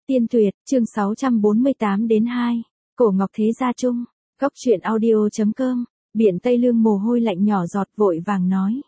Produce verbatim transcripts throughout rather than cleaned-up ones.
Tiên Tuyệt, chương sáu trăm bốn mươi tám đến hai. Cổ Ngọc Thế Gia Trung, góc truyện audio.com, Biển Tây Lương mồ hôi lạnh nhỏ giọt vội vàng nói.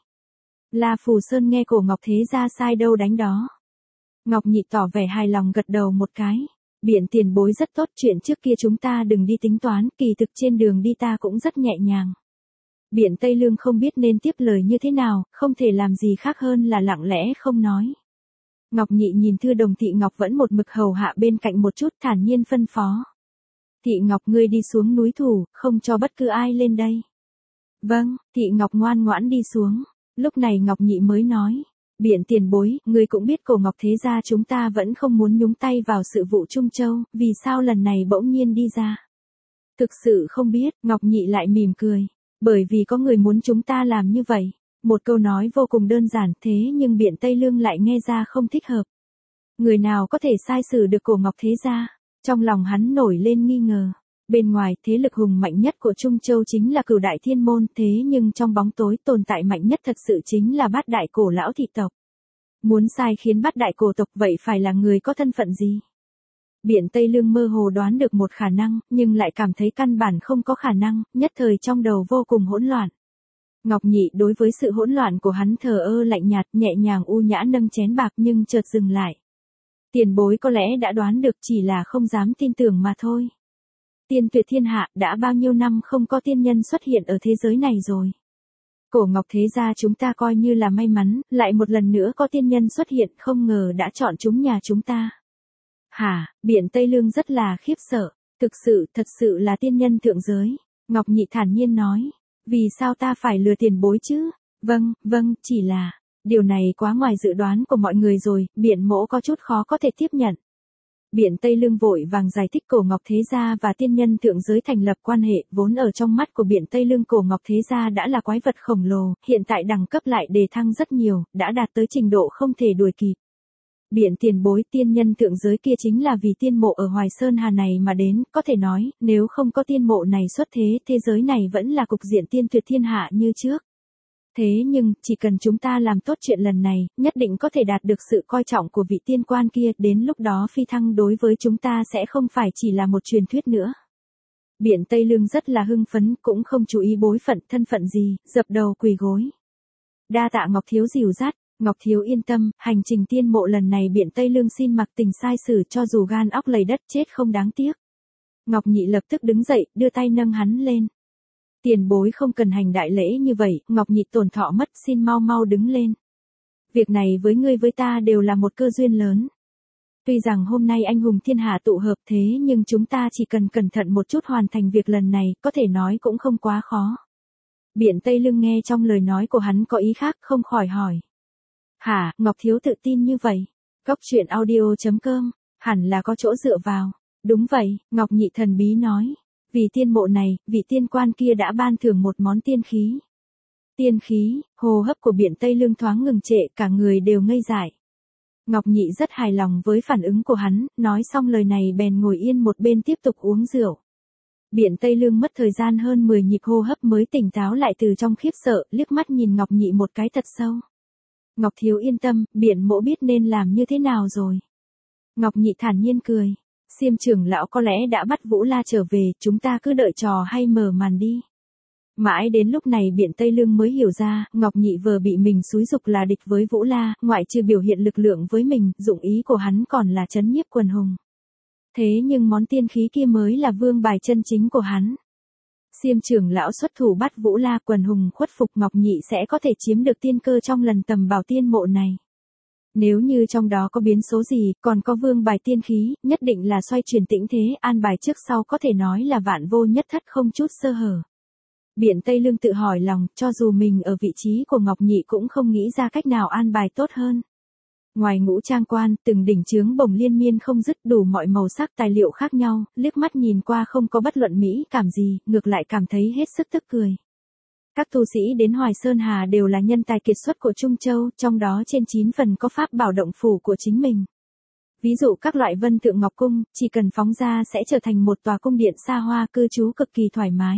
La Phù Sơn nghe Cổ Ngọc Thế Gia sai đâu đánh đó. Ngọc Nhị tỏ vẻ hài lòng gật đầu một cái. Biển tiền bối rất tốt, chuyện trước kia chúng ta đừng đi tính toán, kỳ thực trên đường đi ta cũng rất nhẹ nhàng. Biển Tây Lương không biết nên tiếp lời như thế nào, không thể làm gì khác hơn là lặng lẽ không nói. Ngọc Nhị nhìn Thư Đồng Thị Ngọc vẫn một mực hầu hạ bên cạnh một chút, thản nhiên phân phó. Thị Ngọc, ngươi đi xuống núi thủ, không cho bất cứ ai lên đây. Vâng, Thị Ngọc ngoan ngoãn đi xuống. Lúc này Ngọc Nhị mới nói. Biển tiền bối, ngươi cũng biết Cổ Ngọc Thế Gia chúng ta vẫn không muốn nhúng tay vào sự vụ Trung Châu, vì sao lần này bỗng nhiên đi ra? Thực sự không biết, Ngọc Nhị lại mỉm cười. Bởi vì có người muốn chúng ta làm như vậy. Một câu nói vô cùng đơn giản, thế nhưng Biển Tây Lương lại nghe ra không thích hợp. Người nào có thể sai xử được Cổ Ngọc Thế Gia? Trong lòng hắn nổi lên nghi ngờ. Bên ngoài, thế lực hùng mạnh nhất của Trung Châu chính là Cửu Đại Thiên Môn, thế nhưng trong bóng tối tồn tại mạnh nhất thật sự chính là Bát Đại Cổ lão thị tộc. Muốn sai khiến Bát Đại Cổ tộc vậy phải là người có thân phận gì? Biển Tây Lương mơ hồ đoán được một khả năng, nhưng lại cảm thấy căn bản không có khả năng, nhất thời trong đầu vô cùng hỗn loạn. Ngọc Nhị đối với sự hỗn loạn của hắn thờ ơ lạnh nhạt, nhẹ nhàng u nhã nâng chén bạc nhưng chợt dừng lại. Tiền bối có lẽ đã đoán được, chỉ là không dám tin tưởng mà thôi. Tiên Tuyệt thiên hạ, đã bao nhiêu năm không có tiên nhân xuất hiện ở thế giới này rồi. Cổ Ngọc Thế Gia chúng ta coi như là may mắn, lại một lần nữa có tiên nhân xuất hiện, không ngờ đã chọn chúng nhà chúng ta. Hả, Biển Tây Lương rất là khiếp sợ, thực sự, thật sự là tiên nhân thượng giới. Ngọc Nhị thản nhiên nói, vì sao ta phải lừa tiền bối chứ? Vâng, vâng, chỉ là, điều này quá ngoài dự đoán của mọi người rồi, Biển mỗ có chút khó có thể tiếp nhận. Biển Tây Lương vội vàng giải thích Cổ Ngọc Thế Gia và tiên nhân thượng giới thành lập quan hệ, vốn ở trong mắt của Biển Tây Lương Cổ Ngọc Thế Gia đã là quái vật khổng lồ, hiện tại đẳng cấp lại đề thăng rất nhiều, đã đạt tới trình độ không thể đuổi kịp. Biển tiền bối, tiên nhân thượng giới kia chính là vì tiên mộ ở Hoài Sơn Hà này mà đến, có thể nói, nếu không có tiên mộ này xuất thế, thế giới này vẫn là cục diện tiên tuyệt thiên hạ như trước. Thế nhưng, chỉ cần chúng ta làm tốt chuyện lần này, nhất định có thể đạt được sự coi trọng của vị tiên quan kia, đến lúc đó phi thăng đối với chúng ta sẽ không phải chỉ là một truyền thuyết nữa. Biển Tây Lương rất là hưng phấn, cũng không chú ý bối phận, thân phận gì, dập đầu quỳ gối. Đa tạ Ngọc Thiếu dìu dắt, Ngọc Thiếu yên tâm, hành trình tiên mộ lần này Biển Tây Lương xin mặc tình sai xử, cho dù gan óc lầy đất chết không đáng tiếc. Ngọc Nhị lập tức đứng dậy, đưa tay nâng hắn lên. Tiền bối không cần hành đại lễ như vậy, Ngọc Nhị tổn thọ mất, xin mau mau đứng lên. Việc này với ngươi với ta đều là một cơ duyên lớn. Tuy rằng hôm nay anh hùng thiên hạ tụ hợp thế nhưng chúng ta chỉ cần cẩn thận một chút hoàn thành việc lần này, có thể nói cũng không quá khó. Biển Tây Lương nghe trong lời nói của hắn có ý khác, không khỏi hỏi. Hả, Ngọc Thiếu tự tin như vậy? Góc truyện audio.com, hẳn là có chỗ dựa vào. Đúng vậy, Ngọc Nhị thần bí nói. Vì tiên mộ này, vị tiên quan kia đã ban thưởng một món tiên khí. Tiên khí, hô hấp của Biển Tây Lương thoáng ngừng trệ, cả người đều ngây dại. Ngọc Nhị rất hài lòng với phản ứng của hắn, nói xong lời này bèn ngồi yên một bên tiếp tục uống rượu. Biển Tây Lương mất thời gian hơn mười nhịp hô hấp mới tỉnh táo lại từ trong khiếp sợ, liếc mắt nhìn Ngọc Nhị một cái thật sâu. Ngọc Thiếu yên tâm, Biển mỗ biết nên làm như thế nào rồi. Ngọc Nhị thản nhiên cười. Xiêm trưởng lão có lẽ đã bắt Vũ La trở về, chúng ta cứ đợi trò hay mở màn đi. Mãi đến lúc này Biển Tây Lương mới hiểu ra, Ngọc Nhị vừa bị mình xúi dục là địch với Vũ La, ngoại trừ biểu hiện lực lượng với mình, dụng ý của hắn còn là trấn nhiếp quần hùng. Thế nhưng món tiên khí kia mới là vương bài chân chính của hắn. Xiêm trưởng lão xuất thủ bắt Vũ La, quần hùng khuất phục, Ngọc Nhị sẽ có thể chiếm được tiên cơ trong lần tầm bảo tiên mộ này. Nếu như trong đó có biến số gì, còn có vương bài tiên khí, nhất định là xoay chuyển tĩnh thế, an bài trước sau có thể nói là vạn vô nhất thất không chút sơ hở. Biển Tây Lương tự hỏi lòng, cho dù mình ở vị trí của Ngọc Nhị cũng không nghĩ ra cách nào an bài tốt hơn. Ngoài ngũ trang quan, từng đỉnh chướng bồng liên miên không dứt, đủ mọi màu sắc tài liệu khác nhau, liếc mắt nhìn qua không có bất luận mỹ cảm gì, ngược lại cảm thấy hết sức tức cười. Các tu sĩ đến Hoài Sơn Hà đều là nhân tài kiệt xuất của Trung Châu, trong đó trên chín phần có pháp bảo động phủ của chính mình. Ví dụ các loại vân tượng ngọc cung, chỉ cần phóng ra sẽ trở thành một tòa cung điện xa hoa cư trú cực kỳ thoải mái.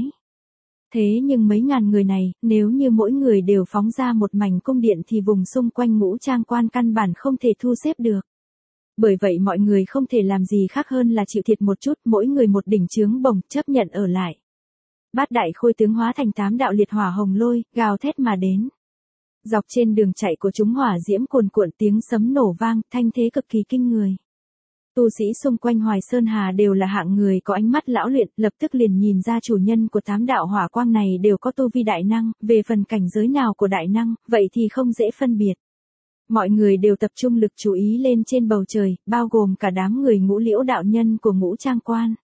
Thế nhưng mấy ngàn người này, nếu như mỗi người đều phóng ra một mảnh cung điện thì vùng xung quanh ngũ trang quan căn bản không thể thu xếp được. Bởi vậy mọi người không thể làm gì khác hơn là chịu thiệt một chút, mỗi người một đỉnh chướng bổng, chấp nhận ở lại. Bát đại khôi tướng hóa thành tám đạo liệt hỏa hồng lôi, gào thét mà đến. Dọc trên đường chạy của chúng hỏa diễm cuồn cuộn, tiếng sấm nổ vang, thanh thế cực kỳ kinh người. Tu sĩ xung quanh Hoài Sơn Hà đều là hạng người có ánh mắt lão luyện, lập tức liền nhìn ra chủ nhân của tám đạo hỏa quang này đều có tu vi đại năng, về phần cảnh giới nào của đại năng, vậy thì không dễ phân biệt. Mọi người đều tập trung lực chú ý lên trên bầu trời, bao gồm cả đám người Ngũ Liễu đạo nhân của Ngũ Trang Quan.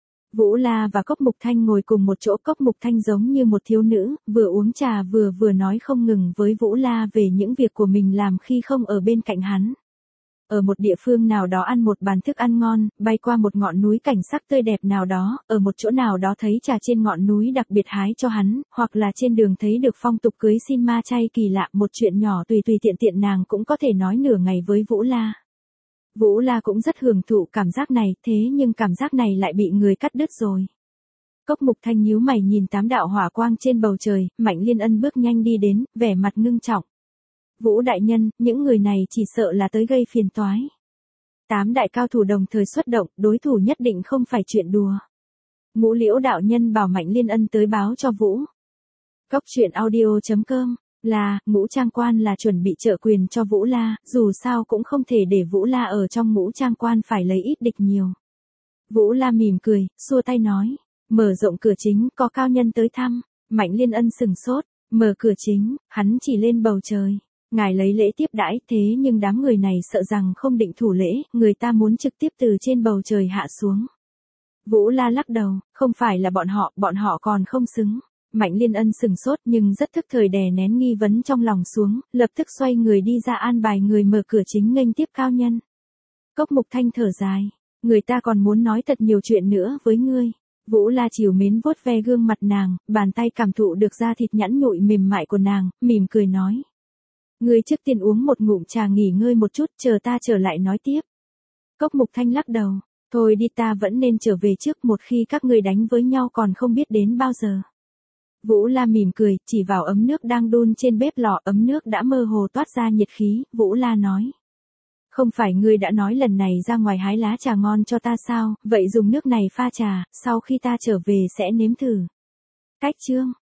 Vũ La và Cốc Mục Thanh ngồi cùng một chỗ, Cốc Mục Thanh giống như một thiếu nữ, vừa uống trà vừa vừa nói không ngừng với Vũ La về những việc của mình làm khi không ở bên cạnh hắn. Ở một địa phương nào đó ăn một bàn thức ăn ngon, bay qua một ngọn núi cảnh sắc tươi đẹp nào đó, ở một chỗ nào đó thấy trà trên ngọn núi đặc biệt hái cho hắn, hoặc là trên đường thấy được phong tục cưới xin ma chay kỳ lạ, một chuyện nhỏ tùy tùy tiện tiện nàng cũng có thể nói nửa ngày với Vũ La. Vũ La cũng rất hưởng thụ cảm giác này, thế nhưng cảm giác này lại bị người cắt đứt rồi. Cốc Mục Thanh nhíu mày nhìn tám đạo hỏa quang trên bầu trời, Mạnh Liên Ân bước nhanh đi đến, vẻ mặt ngưng trọng. Vũ đại nhân, những người này chỉ sợ là tới gây phiền toái. Tám đại cao thủ đồng thời xuất động, đối thủ nhất định không phải chuyện đùa. Ngũ Liễu đạo nhân bảo Mạnh Liên Ân tới báo cho Vũ. Cốc truyện audio chấm com là, Ngũ Trang Quan là chuẩn bị trợ quyền cho Vũ La, dù sao cũng không thể để Vũ La ở trong Ngũ Trang Quan phải lấy ít địch nhiều. Vũ La mỉm cười, xua tay nói, mở rộng cửa chính, có cao nhân tới thăm. Mạnh Liên Ân sừng sốt, mở cửa chính, hắn chỉ lên bầu trời. Ngài lấy lễ tiếp đãi, thế nhưng đám người này sợ rằng không định thủ lễ, người ta muốn trực tiếp từ trên bầu trời hạ xuống. Vũ La lắc đầu, không phải là bọn họ, bọn họ còn không xứng. Mạnh Liên Ân sừng sốt nhưng rất thức thời đè nén nghi vấn trong lòng xuống, lập tức xoay người đi ra an bài người mở cửa chính nghênh tiếp cao nhân. Cốc Mục Thanh thở dài, người ta còn muốn nói thật nhiều chuyện nữa với ngươi. Vũ La chiều mến vuốt ve gương mặt nàng, bàn tay cảm thụ được da thịt nhẵn nhụi mềm mại của nàng, mỉm cười nói. Ngươi trước tiên uống một ngụm trà nghỉ ngơi một chút, chờ ta trở lại nói tiếp. Cốc Mục Thanh lắc đầu, thôi đi, ta vẫn nên trở về trước, một khi các ngươi đánh với nhau còn không biết đến bao giờ. Vũ La mỉm cười, chỉ vào ấm nước đang đun trên bếp lò, ấm nước đã mơ hồ toát ra nhiệt khí, Vũ La nói. Không phải ngươi đã nói lần này ra ngoài hái lá trà ngon cho ta sao, vậy dùng nước này pha trà, sau khi ta trở về sẽ nếm thử. Cách chương